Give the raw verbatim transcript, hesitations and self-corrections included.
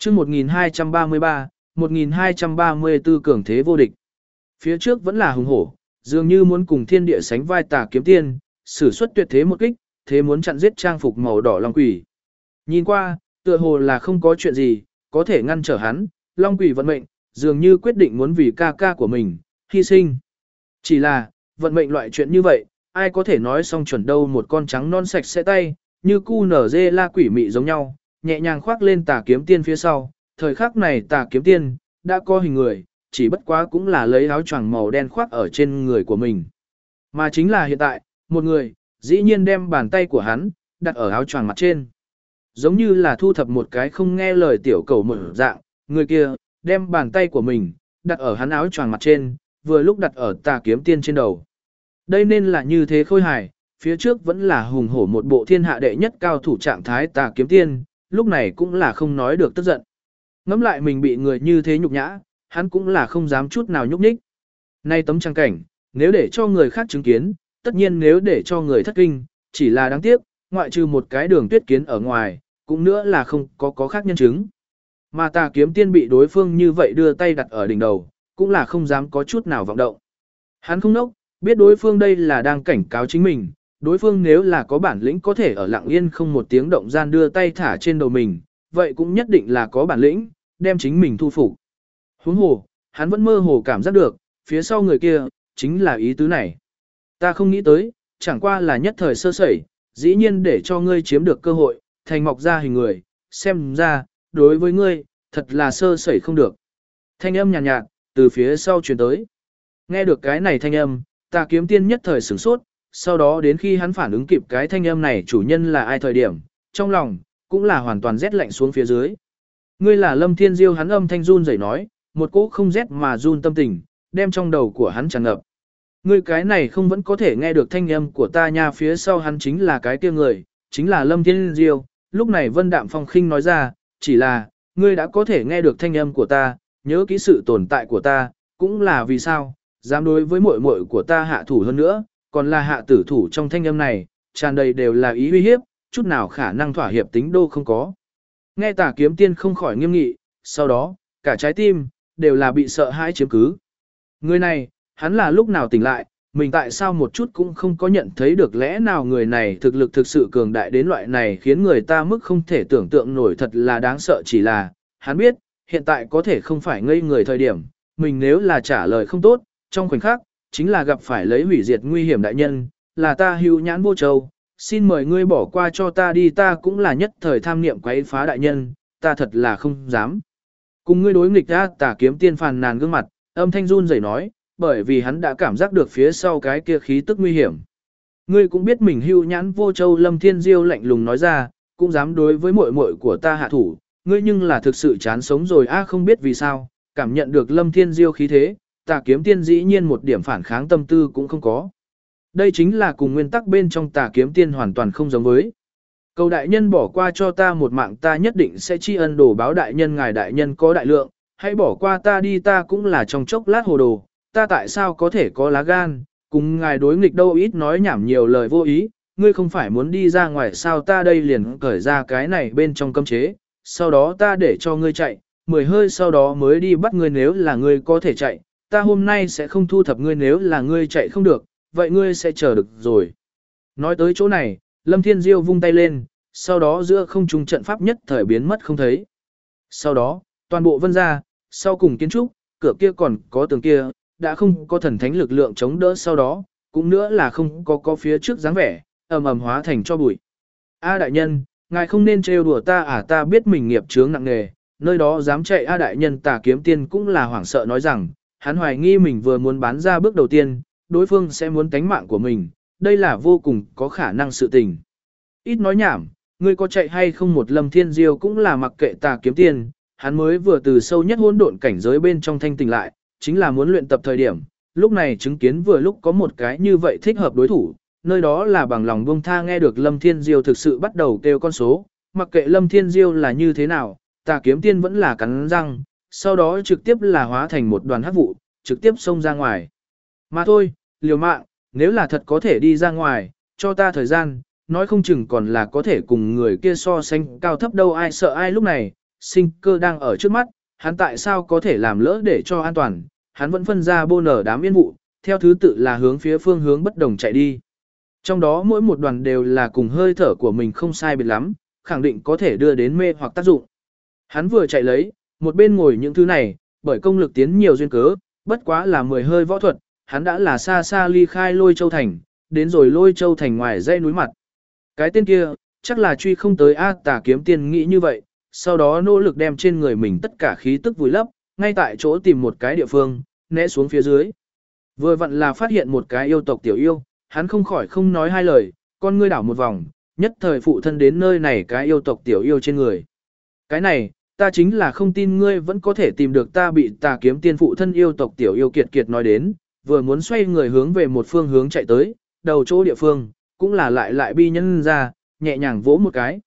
chương một nghìn hai trăm ba mươi ba, một nghìn hai trăm ba mươi tư cường thế vô địch. Phía trước vẫn là hùng hổ, dường như muốn cùng thiên địa sánh vai tà kiếm tiên, sử xuất tuyệt thế một kích, thế muốn chặn giết trang phục màu đỏ long quỷ. Nhìn qua, tựa hồ là không có chuyện gì, có thể ngăn trở hắn, long quỷ vận mệnh, dường như quyết định muốn vì ca ca của mình, hy sinh. Chỉ là, vận mệnh loại chuyện như vậy, ai có thể nói xong chuẩn đâu một con trắng non sạch sẽ tay, như cu nở dê la quỷ mị giống nhau, nhẹ nhàng khoác lên tà kiếm tiên phía sau, thời khắc này tà kiếm tiên, đã có hình người, chỉ bất quá cũng là lấy áo choàng màu đen khoác ở trên người của mình. Mà chính là hiện tại, một người, dĩ nhiên đem bàn tay của hắn, đặt ở áo choàng mặt trên. Giống như là thu thập một cái không nghe lời tiểu cầu một dạng, người kia, đem bàn tay của mình, đặt ở hắn áo choàng mặt trên, vừa lúc đặt ở tà kiếm tiên trên đầu. Đây nên là như thế khôi hài, phía trước vẫn là hùng hổ một bộ thiên hạ đệ nhất cao thủ trạng thái tà kiếm tiên, lúc này cũng là không nói được tức giận. Ngắm lại mình bị người như thế nhục nhã, hắn cũng là không dám chút nào nhúc nhích. Nay tấm trang cảnh, nếu để cho người khác chứng kiến, tất nhiên nếu để cho người thất kinh, chỉ là đáng tiếc, ngoại trừ một cái đường tuyết kiến ở ngoài, cũng nữa là không có có khác nhân chứng. Mà tà kiếm tiên bị đối phương như vậy đưa tay đặt ở đỉnh đầu, cũng là không dám có chút nào vọng động. Hắn không nốc, biết đối phương đây là đang cảnh cáo chính mình, đối phương nếu là có bản lĩnh có thể ở lặng yên không một tiếng động gian đưa tay thả trên đầu mình, vậy cũng nhất định là có bản lĩnh, đem chính mình thu phục. Huống hồ, hắn vẫn mơ hồ cảm giác được, phía sau người kia, chính là ý tứ này. Ta không nghĩ tới, chẳng qua là nhất thời sơ sẩy, dĩ nhiên để cho ngươi chiếm được cơ hội, thành mọc ra hình người, xem ra, đối với ngươi, thật là sơ sẩy không được. Thanh âm nhàn nhạt, nhạt, từ phía sau truyền tới. Nghe được cái này thanh âm, tà kiếm tiên nhất thời sửng sốt, sau đó đến khi hắn phản ứng kịp cái thanh âm này chủ nhân là ai thời điểm, trong lòng, cũng là hoàn toàn rét lạnh xuống phía dưới. Ngươi là Lâm Thiên Diêu, hắn âm thanh run rẩy nói, một cỗ không rét mà run tâm tình, đem trong đầu của hắn tràn ngập. Ngươi cái này không vẫn có thể nghe được thanh âm của ta nha, phía sau hắn chính là cái kia người, chính là Lâm Thiên Diêu. Lúc này Vân Đạm Phong khinh nói ra, chỉ là, ngươi đã có thể nghe được thanh âm của ta, nhớ kỹ sự tồn tại của ta, cũng là vì sao, dám đối với muội muội của ta hạ thủ hơn nữa, còn là hạ tử thủ trong thanh âm này, tràn đầy đều là ý uy hiếp, chút nào khả năng thỏa hiệp tính đô không có. Nghe tà kiếm tiên không khỏi nghiêm nghị, sau đó, cả trái tim, đều là bị sợ hãi chiếm cứ. Người này, hắn là lúc nào tỉnh lại, mình tại sao một chút cũng không có nhận thấy được lẽ nào người này thực lực thực sự cường đại đến loại này khiến người ta mức không thể tưởng tượng nổi, thật là đáng sợ. Chỉ là, hắn biết, hiện tại có thể không phải ngây người thời điểm, mình nếu là trả lời không tốt, trong khoảnh khắc, chính là gặp phải lấy hủy diệt nguy hiểm đại nhân, là ta hữu nhãn vô châu, xin mời ngươi bỏ qua cho ta đi, ta cũng là nhất thời tham niệm quấy phá đại nhân, ta thật là không dám. Cùng ngươi đối nghịch ra, tà kiếm tiên phàn nàn gương mặt, âm thanh run rẩy nói, bởi vì hắn đã cảm giác được phía sau cái kia khí tức nguy hiểm. Ngươi cũng biết mình hưu nhãn vô châu. Lâm Thiên Diêu lạnh lùng nói ra, cũng dám đối với muội muội của ta hạ thủ, ngươi nhưng là thực sự chán sống rồi a. Không biết vì sao, cảm nhận được Lâm Thiên Diêu khí thế, tà kiếm tiên dĩ nhiên một điểm phản kháng tâm tư cũng không có. Đây chính là cùng nguyên tắc bên trong tà kiếm tiên hoàn toàn không giống với. Cầu đại nhân bỏ qua cho ta một mạng, ta nhất định sẽ tri ân đổ báo đại nhân, ngài đại nhân có đại lượng, hãy bỏ qua ta đi, ta cũng là trong chốc lát hồ đồ, ta tại sao có thể có lá gan, cùng ngài đối nghịch đâu, ít nói nhảm nhiều lời vô ý, ngươi không phải muốn đi ra ngoài sao, ta đây liền cởi ra cái này bên trong cấm chế, sau đó ta để cho ngươi chạy, mười hơi sau đó mới đi bắt ngươi, nếu là ngươi có thể chạy, ta hôm nay sẽ không thu thập ngươi, nếu là ngươi chạy không được, vậy ngươi sẽ chờ được rồi. Nói tới chỗ này, Lâm Thiên Diêu vung tay lên, sau đó giữa không trung trận pháp nhất thời biến mất không thấy. Sau đó, toàn bộ vân ra, sau cùng kiến trúc, cửa kia còn có tường kia, đã không có thần thánh lực lượng chống đỡ, sau đó, cũng nữa là không có có phía trước dáng vẻ, ầm ầm hóa thành cho bụi. A đại nhân, ngài không nên trêu đùa ta à, ta biết mình nghiệp chướng nặng nề, nơi đó dám chạy. A đại nhân, tà kiếm tiên cũng là hoảng sợ nói rằng, hắn hoài nghi mình vừa muốn bán ra bước đầu tiên, đối phương sẽ muốn tánh mạng của mình, đây là vô cùng có khả năng sự tình. Ít nói nhảm, ngươi có chạy hay không một. Lâm Thiên Diêu cũng là mặc kệ tà kiếm tiên, hắn mới vừa từ sâu nhất hỗn độn cảnh giới bên trong thanh tỉnh lại, chính là muốn luyện tập thời điểm, lúc này chứng kiến vừa lúc có một cái như vậy thích hợp đối thủ, nơi đó là bằng lòng buông tha. Nghe được Lâm Thiên Diêu thực sự bắt đầu kêu con số, mặc kệ Lâm Thiên Diêu là như thế nào, tà kiếm tiên vẫn là cắn răng, sau đó trực tiếp là hóa thành một đoàn hắc vụ, trực tiếp xông ra ngoài. Mà thôi, liều mạng, nếu là thật có thể đi ra ngoài, cho ta thời gian, nói không chừng còn là có thể cùng người kia so sánh cao thấp đâu, ai sợ ai. Lúc này, sinh cơ đang ở trước mắt, hắn tại sao có thể làm lỡ để cho an toàn, hắn vẫn phân ra bô nở đám yên vụ, theo thứ tự là hướng phía phương hướng bất đồng chạy đi. Trong đó mỗi một đoàn đều là cùng hơi thở của mình không sai biệt lắm, khẳng định có thể đưa đến mê hoặc tác dụng. Hắn vừa chạy lấy, một bên ngồi những thứ này, bởi công lực tiến nhiều duyên cớ, bất quá là mười hơi võ thuật, hắn đã là xa xa ly khai Lôi Châu Thành, đến rồi Lôi Châu Thành ngoài dãy núi mặt. Cái tên kia, chắc là truy không tới A Tà Kiếm Tiên nghĩ như vậy, sau đó nỗ lực đem trên người mình tất cả khí tức vùi lấp, ngay tại chỗ tìm một cái địa phương, né xuống phía dưới. Vừa vặn là phát hiện một cái yêu tộc tiểu yêu, hắn không khỏi không nói hai lời, con ngươi đảo một vòng, nhất thời phụ thân đến nơi này cái yêu tộc tiểu yêu trên người. Cái này, ta chính là không tin ngươi vẫn có thể tìm được ta bị Tà Kiếm Tiên phụ thân yêu tộc tiểu yêu kiệt kiệt nói đến, vừa muốn xoay người hướng về một phương hướng chạy tới, đầu chỗ địa phương, cũng là lại lại bi nhân ra, nhẹ nhàng vỗ một cái.